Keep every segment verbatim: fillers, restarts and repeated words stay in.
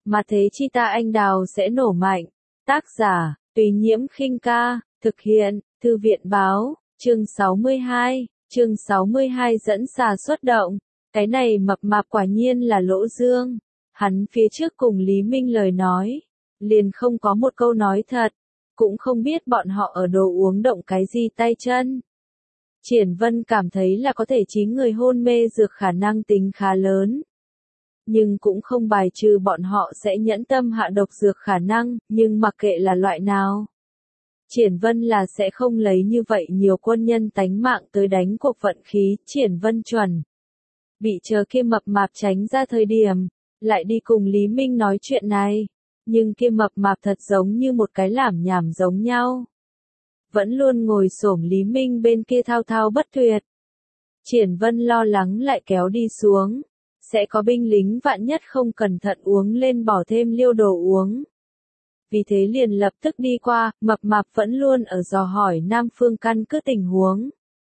mà thế chi ta anh đào sẽ nổ mạnh. Tác giả, Tùy Nhiễm Khinh Ca, thực hiện, Thư viện Báo, chương sáu mươi hai, chương sáu mươi hai dẫn xà xuất động. Cái này mập mạp quả nhiên là Lỗ Dương. Hắn phía trước cùng Lý Minh lời nói, liền không có một câu nói thật, cũng không biết bọn họ ở đồ uống động cái gì tay chân. Triển Vân cảm thấy là có thể trí người hôn mê dược khả năng tính khá lớn. Nhưng cũng không bài trừ bọn họ sẽ nhẫn tâm hạ độc dược khả năng, nhưng mặc kệ là loại nào. Triển Vân là sẽ không lấy như vậy nhiều quân nhân tánh mạng tới đánh cuộc vận khí, Triển Vân chuẩn. Bị chờ kia mập mạp tránh ra thời điểm, lại đi cùng Lý Minh nói chuyện này, nhưng kia mập mạp thật giống như một cái lảm nhảm giống nhau. Vẫn luôn ngồi xổm Lý Minh bên kia thao thao bất tuyệt. Triển Vân lo lắng lại kéo đi xuống, sẽ có binh lính vạn nhất không cẩn thận uống lên bỏ thêm liêu đồ uống. Vì thế liền lập tức đi qua, mập mạp vẫn luôn ở dò hỏi Nam Phương căn cứ tình huống.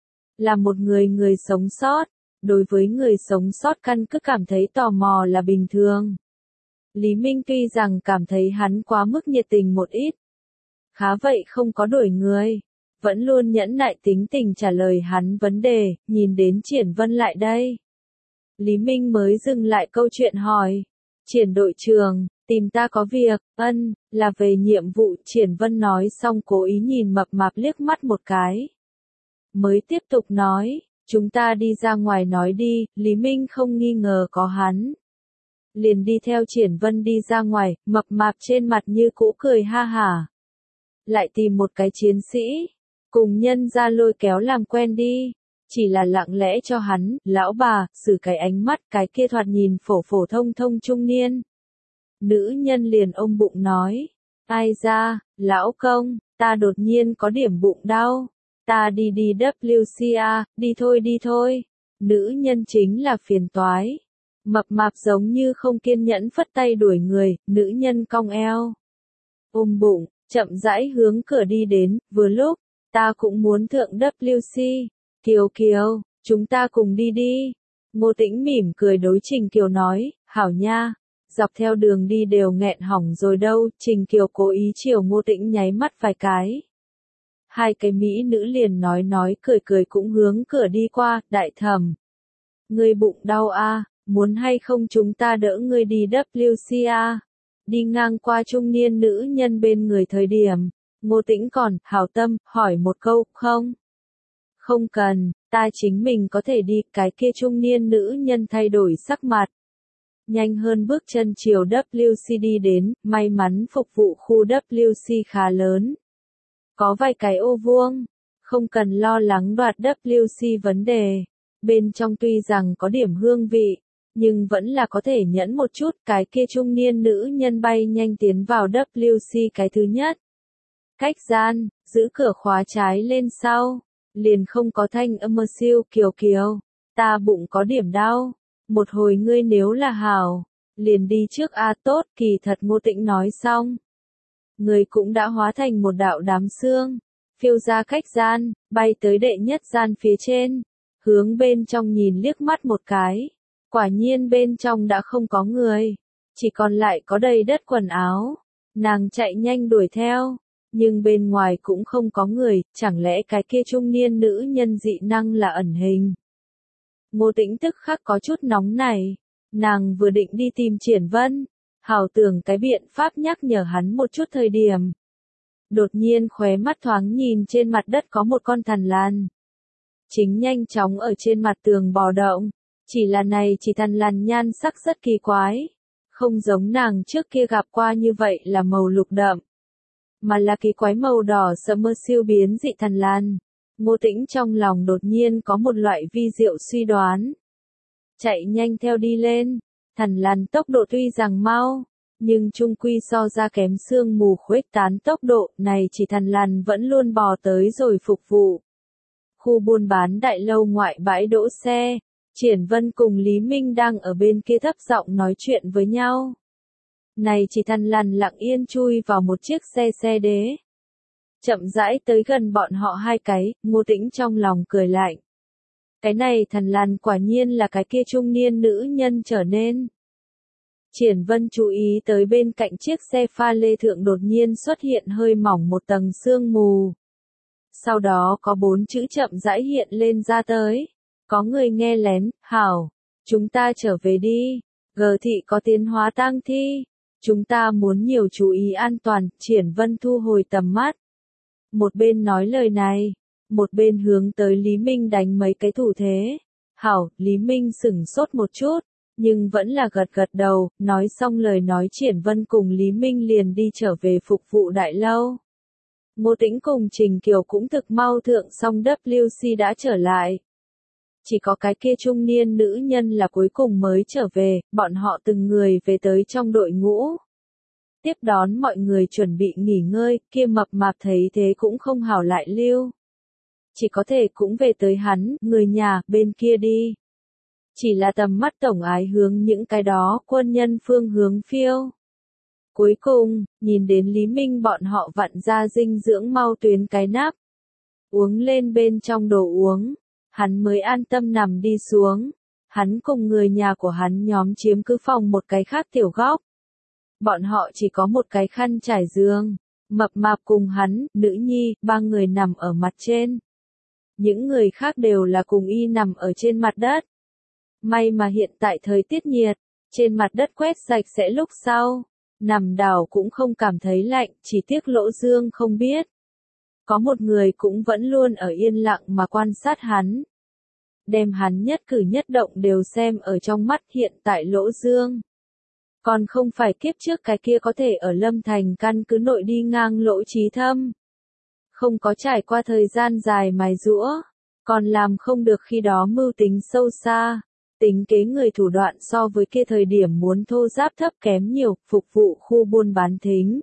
Là một người người sống sót, đối với người sống sót căn cứ cảm thấy tò mò là bình thường. Lý Minh tuy rằng cảm thấy hắn quá mức nhiệt tình một ít, khá vậy không có đuổi người, vẫn luôn nhẫn nại tính tình trả lời hắn vấn đề, nhìn đến Triển Vân lại đây. Lý Minh mới dừng lại câu chuyện hỏi, Triển đội trưởng, tìm ta có việc, ân, là về nhiệm vụ. Triển Vân nói xong cố ý nhìn mập mạp liếc mắt một cái. Mới tiếp tục nói, chúng ta đi ra ngoài nói đi. Lý Minh không nghi ngờ có hắn. Liền đi theo Triển Vân đi ra ngoài, mập mạp trên mặt như cũ cười ha hả. Lại tìm một cái chiến sĩ, cùng nhân ra lôi kéo làm quen đi. Chỉ là lặng lẽ cho hắn, lão bà, xử cái ánh mắt cái kia thoạt nhìn phổ phổ thông thông trung niên. Nữ nhân liền ôm bụng nói, ai ra, lão công, ta đột nhiên có điểm bụng đau, ta đi đi W C A, đi thôi đi thôi. Nữ nhân chính là phiền toái. Mập mạp giống như không kiên nhẫn phất tay đuổi người, nữ nhân cong eo. Ôm bụng, chậm rãi hướng cửa đi đến, vừa lúc, ta cũng muốn thượng W C. Kiều Kiều, chúng ta cùng đi đi. Ngô Tĩnh mỉm cười đối Trình Kiều nói, hảo nha. Dọc theo đường đi đều nghẹn hỏng rồi đâu. Trình Kiều cố ý chiều Ngô Tĩnh nháy mắt vài cái. Hai cái mỹ nữ liền nói nói cười cười cũng hướng cửa đi qua. Đại thẩm, ngươi bụng đau a, muốn hay không chúng ta đỡ ngươi đi W C A. Đi ngang qua trung niên nữ nhân bên người thời điểm, Ngô Tĩnh còn hảo tâm hỏi một câu, không? Không cần, ta chính mình có thể đi. Cái kia trung niên nữ nhân thay đổi sắc mặt. Nhanh hơn bước chân chiều W C đi đến, may mắn phục vụ khu W C khá lớn. Có vài cái ô vuông, không cần lo lắng đoạt W C vấn đề. Bên trong tuy rằng có điểm hương vị, nhưng vẫn là có thể nhẫn một chút. Cái kia trung niên nữ nhân bay nhanh tiến vào W C cái thứ nhất. Cách gian, giữ cửa khóa trái lên sau. Liền không có thanh âm mơ siêu. Kiều Kiều, ta bụng có điểm đau, một hồi ngươi nếu là hảo, liền đi trước a. Tốt. Kỳ thật Ngô Tĩnh nói xong, người cũng đã hóa thành một đạo đám sương, phiêu ra cách gian, bay tới đệ nhất gian phía trên, hướng bên trong nhìn liếc mắt một cái, quả nhiên bên trong đã không có người, chỉ còn lại có đầy đất quần áo. Nàng chạy nhanh đuổi theo, nhưng bên ngoài cũng không có người, chẳng lẽ cái kia trung niên nữ nhân dị năng là ẩn hình? Ngô Tĩnh tức khắc có chút nóng này, nàng vừa định đi tìm Triển Vân, hảo tưởng cái biện pháp nhắc nhở hắn một chút thời điểm. Đột nhiên khóe mắt thoáng nhìn trên mặt đất có một con thằn lằn. Chính nhanh chóng ở trên mặt tường bò động, chỉ là này chỉ thằn lằn nhan sắc rất kỳ quái, không giống nàng trước kia gặp qua như vậy là màu lục đậm, mà là kỳ quái màu đỏ sẫm mơ siêu biến dị thằn lằn. Ngô Tĩnh trong lòng đột nhiên có một loại vi diệu suy đoán. Chạy nhanh theo đi lên, thằn lằn tốc độ tuy rằng mau, nhưng chung quy so ra kém sương mù khuếch tán tốc độ. Này chỉ thằn lằn vẫn luôn bò tới rồi phục vụ. Khu buôn bán đại lâu ngoại bãi đỗ xe, Triển Vân cùng Lý Minh đang ở bên kia thấp giọng nói chuyện với nhau. Này chỉ thằn lằn lặng yên chui vào một chiếc xe xe đế. Chậm rãi tới gần bọn họ hai cái, Ngô Tĩnh trong lòng cười lạnh. Cái này thằn lằn quả nhiên là cái kia trung niên nữ nhân trở nên. Triển Vân chú ý tới bên cạnh chiếc xe pha lê thượng đột nhiên xuất hiện hơi mỏng một tầng sương mù. Sau đó có bốn chữ chậm rãi hiện lên ra tới. Có người nghe lén, hảo, chúng ta trở về đi, gờ thị có tiến hóa tang thi. Chúng ta muốn nhiều chú ý an toàn, Triển Vân thu hồi tầm mắt. Một bên nói lời này, một bên hướng tới Lý Minh đánh mấy cái thủ thế. Hảo, Lý Minh sửng sốt một chút, nhưng vẫn là gật gật đầu, nói xong lời nói Triển Vân cùng Lý Minh liền đi trở về phục vụ đại lâu. Ngô Tĩnh cùng Trình Kiều cũng thực mau thượng xong W C đã trở lại. Chỉ có cái kia trung niên nữ nhân là cuối cùng mới trở về, bọn họ từng người về tới trong đội ngũ. Tiếp đón mọi người chuẩn bị nghỉ ngơi, kia mập mạp thấy thế cũng không hảo lại lưu. Chỉ có thể cũng về tới hắn, người nhà, bên kia đi. Chỉ là tầm mắt tổng ái hướng những cái đó, quân nhân phương hướng phiêu. Cuối cùng, nhìn đến Lý Minh bọn họ vặn ra dinh dưỡng mau tuyến cái nắp. Uống lên bên trong đồ uống, hắn mới an tâm nằm đi xuống. Hắn cùng người nhà của hắn nhóm chiếm cứ phòng một cái khác tiểu góc. Bọn họ chỉ có một cái khăn trải giường, mập mạp cùng hắn, nữ nhi, ba người nằm ở mặt trên. Những người khác đều là cùng y nằm ở trên mặt đất. May mà hiện tại thời tiết nhiệt, trên mặt đất quét sạch sẽ lúc sau. Nằm đảo cũng không cảm thấy lạnh, chỉ tiếc Lỗ Dương không biết. Có một người cũng vẫn luôn ở yên lặng mà quan sát hắn. Đem hắn nhất cử nhất động đều xem ở trong mắt hiện tại Lỗ Dương. Còn không phải kiếp trước cái kia có thể ở Lâm Thành căn cứ nội đi ngang Lỗ Chí Thâm. Không có trải qua thời gian dài mài giũa, còn làm không được khi đó mưu tính sâu xa. Tính kế người thủ đoạn so với kia thời điểm muốn thô giáp thấp kém nhiều, phục vụ khu buôn bán thính.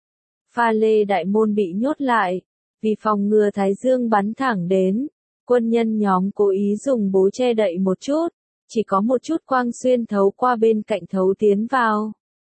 Pha lê đại môn bị nhốt lại, vì phòng ngừa Thái Dương bắn thẳng đến, quân nhân nhóm cố ý dùng bố che đậy một chút, chỉ có một chút quang xuyên thấu qua bên cạnh thấu tiến vào.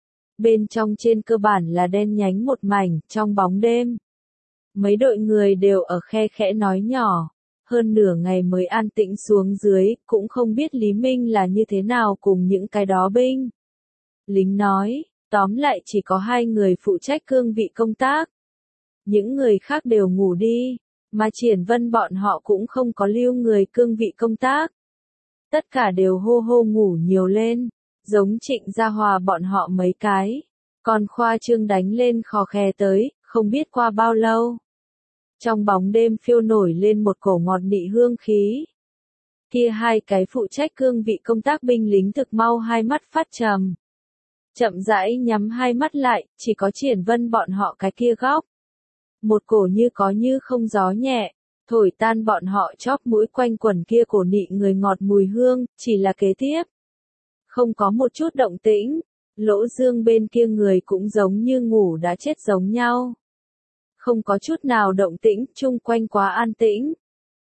Bên trong trên cơ bản là đen nhánh một mảnh, trong bóng đêm. Mấy đội người đều ở khe khẽ nói nhỏ. Hơn nửa ngày mới an tĩnh xuống dưới, cũng không biết Lý Minh là như thế nào cùng những cái đó binh. Lính nói, tóm lại chỉ có hai người phụ trách cương vị công tác. Những người khác đều ngủ đi, mà Triển Vân bọn họ cũng không có lưu người cương vị công tác. Tất cả đều hô hô ngủ nhiều lên, giống Trịnh Gia Hòa bọn họ mấy cái. Còn khoa trương đánh lên khò khè tới, không biết qua bao lâu. Trong bóng đêm phiêu nổi lên một cổ ngọt nị hương khí. Kia hai cái phụ trách cương vị công tác binh lính thực mau hai mắt phát trầm. Chậm rãi nhắm hai mắt lại, chỉ có Triển Vân bọn họ cái kia góc. Một cổ như có như không gió nhẹ, thổi tan bọn họ chóp mũi quanh quần kia cổ nị người ngọt mùi hương, chỉ là kế tiếp. Không có một chút động tĩnh, Lỗ Dương bên kia người cũng giống như ngủ đã chết giống nhau. Không có chút nào động tĩnh, chung quanh quá an tĩnh.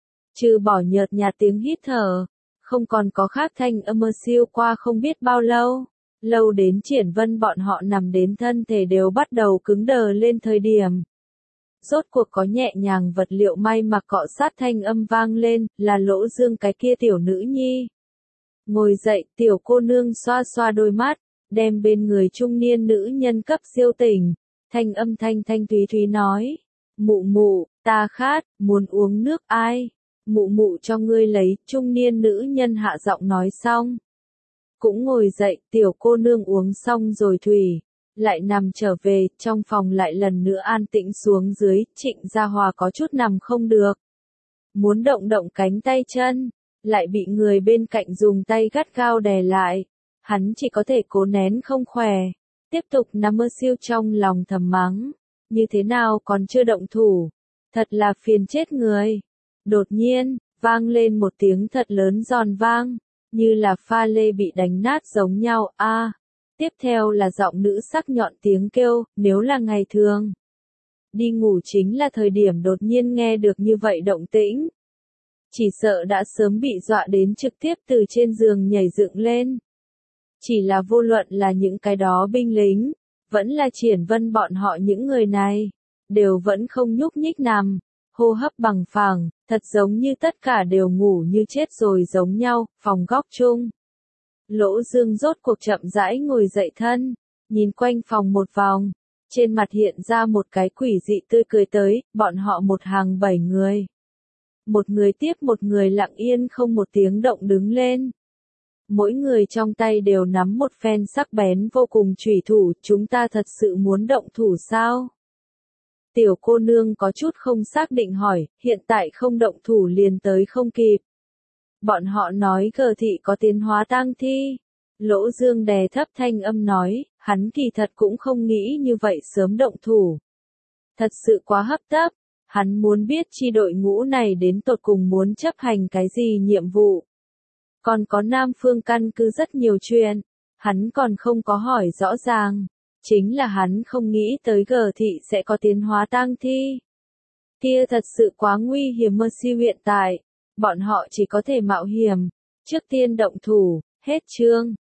Trừ bỏ nhợt nhạt tiếng hít thở, không còn có khác thanh âm mơ siêu qua không biết bao lâu. Lâu đến Triển Vân bọn họ nằm đến thân thể đều bắt đầu cứng đờ lên thời điểm. Rốt cuộc có nhẹ nhàng vật liệu may mặc cọ sát thanh âm vang lên, là Lỗ Dương cái kia tiểu nữ nhi. Ngồi dậy, tiểu cô nương xoa xoa đôi mắt, đem bên người trung niên nữ nhân cấp siêu tỉnh. Thanh âm thanh thanh thúy thúy nói, mụ mụ, ta khát, muốn uống nước ai, mụ mụ cho ngươi lấy, trung niên nữ nhân hạ giọng nói xong. Cũng ngồi dậy, tiểu cô nương uống xong rồi thủy, lại nằm trở về, trong phòng lại lần nữa an tĩnh xuống dưới, Trịnh Gia Hòa có chút nằm không được. Muốn động động cánh tay chân, lại bị người bên cạnh dùng tay gắt gao đè lại, hắn chỉ có thể cố nén không khỏe. Tiếp tục nằm mơ siêu trong lòng thầm mắng. Như thế nào còn chưa động thủ. Thật là phiền chết người. Đột nhiên, vang lên một tiếng thật lớn giòn vang. Như là pha lê bị đánh nát giống nhau. A. À, tiếp theo là giọng nữ sắc nhọn tiếng kêu, nếu là ngày thường. Đi ngủ chính là thời điểm đột nhiên nghe được như vậy động tĩnh. Chỉ sợ đã sớm bị dọa đến trực tiếp từ trên giường nhảy dựng lên. Chỉ là vô luận là những cái đó binh lính, vẫn là Triển Vân bọn họ những người này, đều vẫn không nhúc nhích nằm, hô hấp bằng phẳng, thật giống như tất cả đều ngủ như chết rồi giống nhau, phòng góc chung. Lỗ Dương rốt cuộc chậm rãi ngồi dậy thân, nhìn quanh phòng một vòng, trên mặt hiện ra một cái quỷ dị tươi cười tới, bọn họ một hàng bảy người. Một người tiếp một người lặng yên không một tiếng động đứng lên. Mỗi người trong tay đều nắm một phen sắc bén vô cùng chủy thủ, chúng ta thật sự muốn động thủ sao? Tiểu cô nương có chút không xác định hỏi, hiện tại không động thủ liền tới không kịp. Bọn họ nói cờ thị có tiến hóa tang thi. Lỗ Dương đè thấp thanh âm nói, hắn kỳ thật cũng không nghĩ như vậy sớm động thủ. Thật sự quá hấp tấp, hắn muốn biết chi đội ngũ này đến tột cùng muốn chấp hành cái gì nhiệm vụ. Còn có Nam Phương căn cứ rất nhiều chuyện, hắn còn không có hỏi rõ ràng. Chính là hắn không nghĩ tới gờ thị sẽ có tiến hóa tang thi. Kia thật sự quá nguy hiểm mơ siêu hiện tại. Bọn họ chỉ có thể mạo hiểm. Trước tiên động thủ, hết chương.